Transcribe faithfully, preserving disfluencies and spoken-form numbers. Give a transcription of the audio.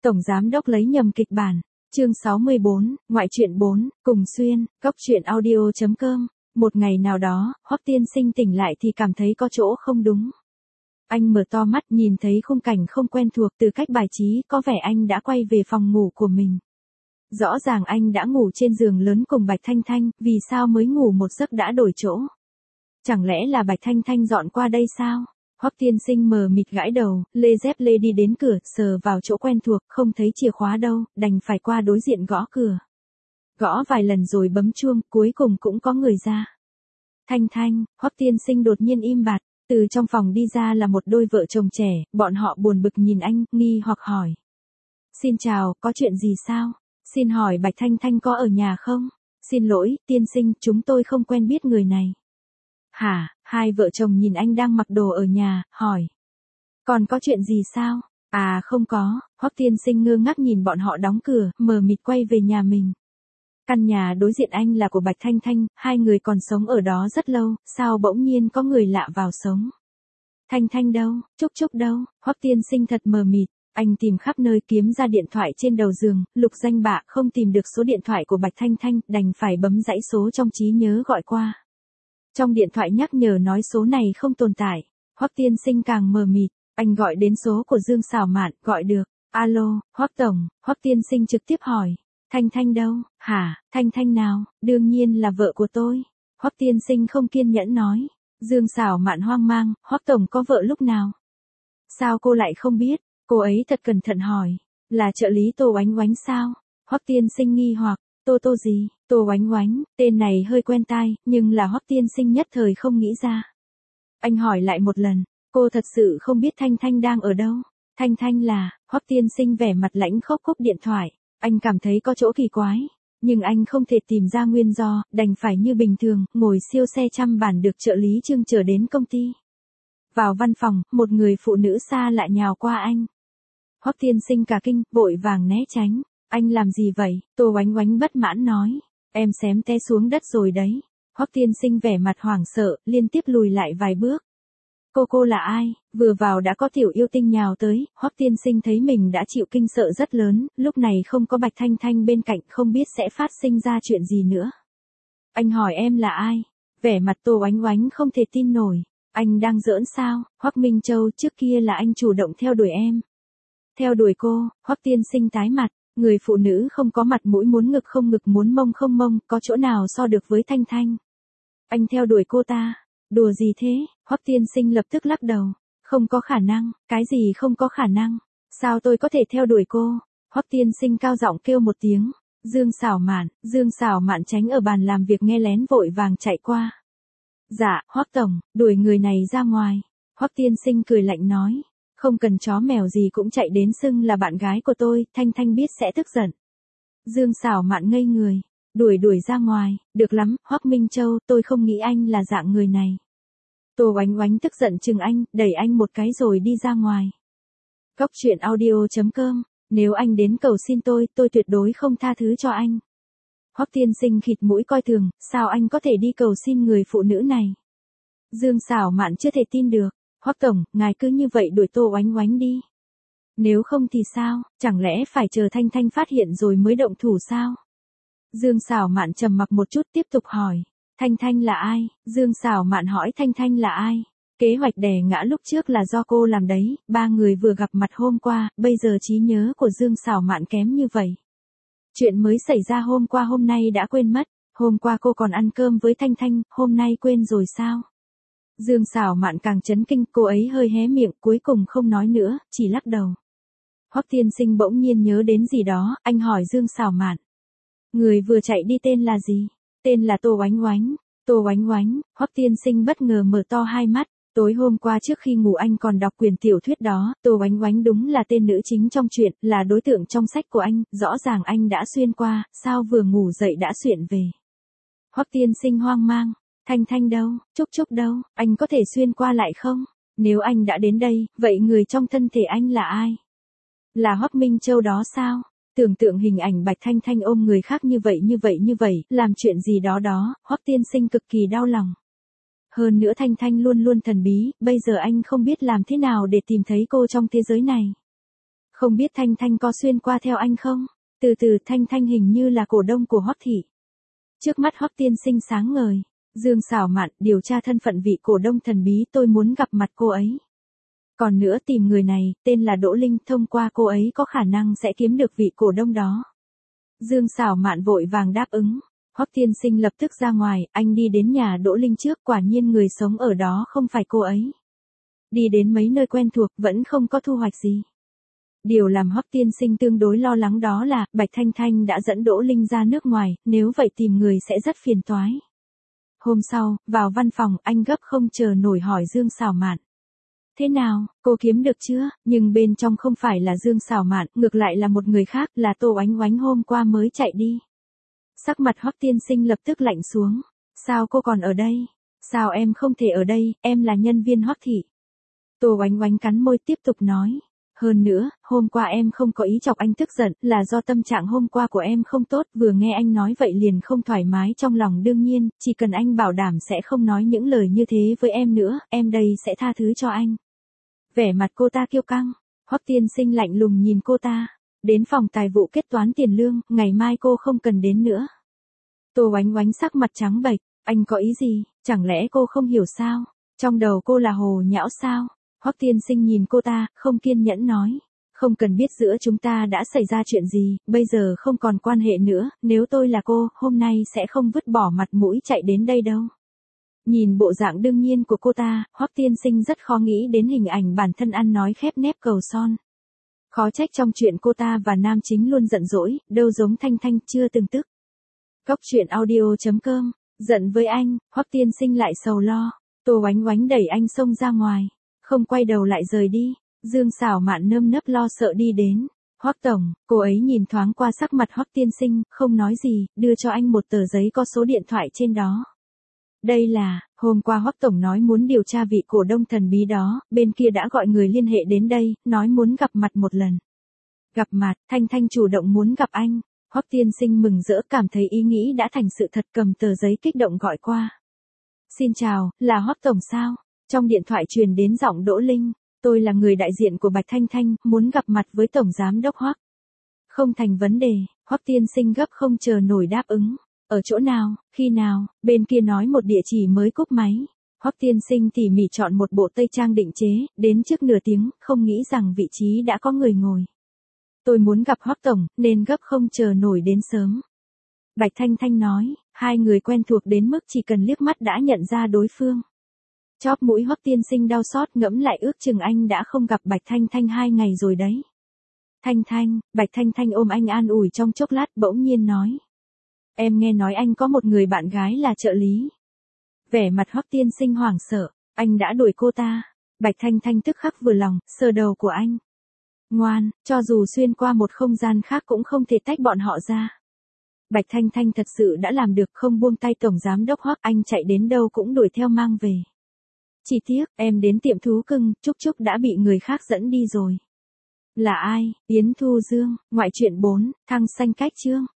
Tổng giám đốc lấy nhầm kịch bản. Chương sáu mươi bốn, ngoại truyện bốn, cùng xuyên, cốc truyện audio chấm com. Một ngày nào đó, Hoắc tiên sinh tỉnh lại thì cảm thấy có chỗ không đúng. Anh mở to mắt nhìn thấy khung cảnh không quen thuộc từ cách bài trí, có vẻ anh đã quay về phòng ngủ của mình. Rõ ràng anh đã ngủ trên giường lớn cùng Bạch Thanh Thanh, vì sao mới ngủ một giấc đã đổi chỗ? Chẳng lẽ là Bạch Thanh Thanh dọn qua đây sao? Hoắc tiên sinh mờ mịt gãi đầu, lê dép lê đi đến cửa, sờ vào chỗ quen thuộc, không thấy chìa khóa đâu, đành phải qua đối diện gõ cửa. Gõ vài lần rồi bấm chuông, cuối cùng cũng có người ra. Thanh Thanh, Hoắc tiên sinh đột nhiên im bặt, từ trong phòng đi ra là một đôi vợ chồng trẻ, bọn họ buồn bực nhìn anh, nghi hoặc hỏi. Xin chào, có chuyện gì sao? Xin hỏi Bạch Thanh Thanh có ở nhà không? Xin lỗi, tiên sinh, chúng tôi không quen biết người này. Hả, hai vợ chồng nhìn anh đang mặc đồ ở nhà, hỏi. Còn có chuyện gì sao? À không có, Hoắc tiên sinh ngơ ngác nhìn bọn họ đóng cửa, mờ mịt quay về nhà mình. Căn nhà đối diện anh là của Bạch Thanh Thanh, hai người còn sống ở đó rất lâu, sao bỗng nhiên có người lạ vào sống? Thanh Thanh đâu, Trúc Trúc đâu? Hoắc tiên sinh thật mờ mịt, anh tìm khắp nơi kiếm ra điện thoại trên đầu giường, lục danh bạ không tìm được số điện thoại của Bạch Thanh Thanh, đành phải bấm dãy số trong trí nhớ gọi qua. Trong điện thoại nhắc nhở nói số này không tồn tại, Hoắc tiên sinh càng mờ mịt, anh gọi đến số của Dương Sảo Mạn, gọi được. Alo, Hoắc tổng, Hoắc tiên sinh trực tiếp hỏi. Thanh Thanh đâu? Hả, Thanh Thanh nào? Đương nhiên là vợ của tôi. Hoắc tiên sinh không kiên nhẫn nói. Dương Sảo Mạn hoang mang, Hoắc tổng có vợ lúc nào? Sao cô lại không biết? Cô ấy thật cẩn thận hỏi. Là trợ lý Tô Oánh Oánh sao? Hoắc tiên sinh nghi hoặc. Tô Tô gì? Tô Oánh Oánh, tên này hơi quen tai, nhưng là Hoắc tiên sinh nhất thời không nghĩ ra. Anh hỏi lại một lần, cô thật sự không biết Thanh Thanh đang ở đâu? Thanh Thanh là, Hoắc tiên sinh vẻ mặt lãnh khốc cúp điện thoại, anh cảm thấy có chỗ kỳ quái, nhưng anh không thể tìm ra nguyên do, đành phải như bình thường, ngồi siêu xe trăm bản được trợ lý Trương chở đến công ty. Vào văn phòng, một người phụ nữ xa lạ nhào qua anh. Hoắc tiên sinh cả kinh, vội vàng né tránh. Anh làm gì vậy? Tô Oánh Oánh bất mãn nói. Em xém té xuống đất rồi đấy. Hoắc tiên sinh vẻ mặt hoảng sợ, liên tiếp lùi lại vài bước. Cô cô là ai? Vừa vào đã có tiểu yêu tinh nhào tới, Hoắc tiên sinh thấy mình đã chịu kinh sợ rất lớn, lúc này không có Bạch Thanh Thanh bên cạnh không biết sẽ phát sinh ra chuyện gì nữa. Anh hỏi em là ai? Vẻ mặt Tô Oánh Oánh không thể tin nổi. Anh đang giỡn sao? Hoắc Minh Châu, trước kia là anh chủ động theo đuổi em. Theo đuổi cô, Hoắc tiên sinh tái mặt. Người phụ nữ không có mặt mũi muốn ngực không ngực muốn mông không mông, có chỗ nào so được với Thanh Thanh. Anh theo đuổi cô ta. Đùa gì thế? Hoắc tiên sinh lập tức lắc đầu. Không có khả năng, cái gì không có khả năng? Sao tôi có thể theo đuổi cô? Hoắc tiên sinh cao giọng kêu một tiếng. Dương Sảo Mạn, Dương Sảo Mạn tránh ở bàn làm việc nghe lén vội vàng chạy qua. Dạ, Hoắc tổng, đuổi người này ra ngoài. Hoắc tiên sinh cười lạnh nói. Không cần chó mèo gì cũng chạy đến xưng là bạn gái của tôi, Thanh Thanh biết sẽ tức giận. Dương Sảo Mạn ngây người, đuổi đuổi ra ngoài, được lắm, Hoắc Minh Châu, tôi không nghĩ anh là dạng người này. Tô Oánh Oánh tức giận chừng anh, đẩy anh một cái rồi đi ra ngoài. Cốc truyện audio chấm com, nếu anh đến cầu xin tôi, tôi tuyệt đối không tha thứ cho anh. Hoắc tiên sinh khịt mũi coi thường, sao anh có thể đi cầu xin người phụ nữ này? Dương Sảo Mạn chưa thể tin được. Hoắc tổng, ngài cứ như vậy đuổi Tô Oánh Oánh đi. Nếu không thì sao, chẳng lẽ phải chờ Thanh Thanh phát hiện rồi mới động thủ sao? Dương Sảo Mạn trầm mặc một chút tiếp tục hỏi. Thanh Thanh là ai? Dương Sảo Mạn hỏi Thanh Thanh là ai? Kế hoạch đè ngã lúc trước là do cô làm đấy, ba người vừa gặp mặt hôm qua, bây giờ trí nhớ của Dương Sảo Mạn kém như vậy. Chuyện mới xảy ra hôm qua hôm nay đã quên mất, hôm qua cô còn ăn cơm với Thanh Thanh, hôm nay quên rồi sao? Dương Sảo Mạn càng chấn kinh, cô ấy hơi hé miệng, cuối cùng không nói nữa, chỉ lắc đầu. Hoắc tiên sinh bỗng nhiên nhớ đến gì đó, anh hỏi Dương Sảo Mạn. Người vừa chạy đi tên là gì? Tên là Tô Oánh Oánh. Tô Oánh Oánh, Hoắc tiên sinh bất ngờ mở to hai mắt, tối hôm qua trước khi ngủ anh còn đọc quyển tiểu thuyết đó, Tô Oánh Oánh đúng là tên nữ chính trong truyện, là đối tượng trong sách của anh, rõ ràng anh đã xuyên qua, sao vừa ngủ dậy đã xuyện về. Hoắc tiên sinh hoang mang. Thanh Thanh đâu, Trúc Trúc đâu, anh có thể xuyên qua lại không? Nếu anh đã đến đây, vậy người trong thân thể anh là ai? Là Hoắc Minh Châu đó sao? Tưởng tượng hình ảnh Bạch Thanh Thanh ôm người khác như vậy như vậy như vậy, làm chuyện gì đó đó, Hoắc tiên sinh cực kỳ đau lòng. Hơn nữa Thanh Thanh luôn luôn thần bí, bây giờ anh không biết làm thế nào để tìm thấy cô trong thế giới này. Không biết Thanh Thanh có xuyên qua theo anh không? Từ từ Thanh Thanh hình như là cổ đông của Hoắc thị. Trước mắt Hoắc tiên sinh sáng ngời. Dương Sảo Mạn, điều tra thân phận vị cổ đông thần bí, tôi muốn gặp mặt cô ấy. Còn nữa tìm người này, tên là Đỗ Linh, thông qua cô ấy có khả năng sẽ kiếm được vị cổ đông đó. Dương Sảo Mạn vội vàng đáp ứng. Hoắc tiên sinh lập tức ra ngoài, anh đi đến nhà Đỗ Linh trước, quả nhiên người sống ở đó không phải cô ấy. Đi đến mấy nơi quen thuộc, vẫn không có thu hoạch gì. Điều làm Hoắc tiên sinh tương đối lo lắng đó là, Bạch Thanh Thanh đã dẫn Đỗ Linh ra nước ngoài, nếu vậy tìm người sẽ rất phiền toái. Hôm sau, vào văn phòng, anh gấp không chờ nổi hỏi Dương Sảo Mạn. Thế nào, cô kiếm được chưa? Nhưng bên trong không phải là Dương Sảo Mạn, ngược lại là một người khác, là Tô Oánh Oánh hôm qua mới chạy đi. Sắc mặt Hoắc tiên sinh lập tức lạnh xuống. Sao cô còn ở đây? Sao em không thể ở đây, em là nhân viên Hoắc thị. Tô Oánh Oánh cắn môi tiếp tục nói. Hơn nữa, hôm qua em không có ý chọc anh tức giận, là do tâm trạng hôm qua của em không tốt, vừa nghe anh nói vậy liền không thoải mái trong lòng, đương nhiên, chỉ cần anh bảo đảm sẽ không nói những lời như thế với em nữa, em đây sẽ tha thứ cho anh. Vẻ mặt cô ta kiêu căng, Hoắc tiên sinh lạnh lùng nhìn cô ta, đến phòng tài vụ kết toán tiền lương, ngày mai cô không cần đến nữa. Tô Oánh Oánh sắc mặt trắng bệch, anh có ý gì, chẳng lẽ cô không hiểu sao, trong đầu cô là hồ nhão sao? Hoắc tiên sinh nhìn cô ta, không kiên nhẫn nói. Không cần biết giữa chúng ta đã xảy ra chuyện gì, bây giờ không còn quan hệ nữa, nếu tôi là cô, hôm nay sẽ không vứt bỏ mặt mũi chạy đến đây đâu. Nhìn bộ dạng đương nhiên của cô ta, Hoắc tiên sinh rất khó nghĩ đến hình ảnh bản thân ăn nói khép nép cầu son. Khó trách trong chuyện cô ta và nam chính luôn giận dỗi, đâu giống Thanh Thanh chưa từng tức. Cốc truyện audio chấm com, giận với anh, Hoắc tiên sinh lại sầu lo. Tô Oánh Oánh đẩy anh xông ra ngoài. Không quay đầu lại rời đi, Dương Sảo Mạn nơm nớp lo sợ đi đến. Hoắc tổng, cô ấy nhìn thoáng qua sắc mặt Hoắc tiên sinh, không nói gì, đưa cho anh một tờ giấy có số điện thoại trên đó. Đây là, hôm qua Hoắc tổng nói muốn điều tra vị cổ đông thần bí đó, bên kia đã gọi người liên hệ đến đây, nói muốn gặp mặt một lần. Gặp mặt, Thanh Thanh chủ động muốn gặp anh. Hoắc tiên sinh mừng rỡ, cảm thấy ý nghĩ đã thành sự thật, cầm tờ giấy kích động gọi qua. Xin chào, là Hoắc tổng sao? Trong điện thoại truyền đến giọng Đỗ Linh, tôi là người đại diện của Bạch Thanh Thanh, muốn gặp mặt với Tổng Giám đốc Hoắc. Không thành vấn đề, Hoắc tiên sinh gấp không chờ nổi đáp ứng. Ở chỗ nào, khi nào, bên kia nói một địa chỉ mới cúp máy. Hoắc tiên sinh tỉ mỉ chọn một bộ tây trang định chế, đến trước nửa tiếng, không nghĩ rằng vị trí đã có người ngồi. Tôi muốn gặp Hoắc tổng, nên gấp không chờ nổi đến sớm. Bạch Thanh Thanh nói, hai người quen thuộc đến mức chỉ cần liếc mắt đã nhận ra đối phương. Chóp mũi Hoắc tiên sinh đau xót, ngẫm lại ước chừng anh đã không gặp Bạch Thanh Thanh hai ngày rồi đấy. Thanh Thanh, Bạch Thanh Thanh ôm anh an ủi trong chốc lát, bỗng nhiên nói. Em nghe nói anh có một người bạn gái là trợ lý. Vẻ mặt Hoắc tiên sinh hoảng sợ, anh đã đuổi cô ta. Bạch Thanh Thanh tức khắc vừa lòng, sờ đầu của anh. Ngoan, cho dù xuyên qua một không gian khác cũng không thể tách bọn họ ra. Bạch Thanh Thanh thật sự đã làm được, không buông tay Tổng Giám đốc Hoắc, anh chạy đến đâu cũng đuổi theo mang về. Chỉ tiếc, em đến tiệm thú cưng, Trúc Trúc đã bị người khác dẫn đi rồi. Là ai? Yến Thu Dương, ngoại truyện bốn, thăng xanh cách chương.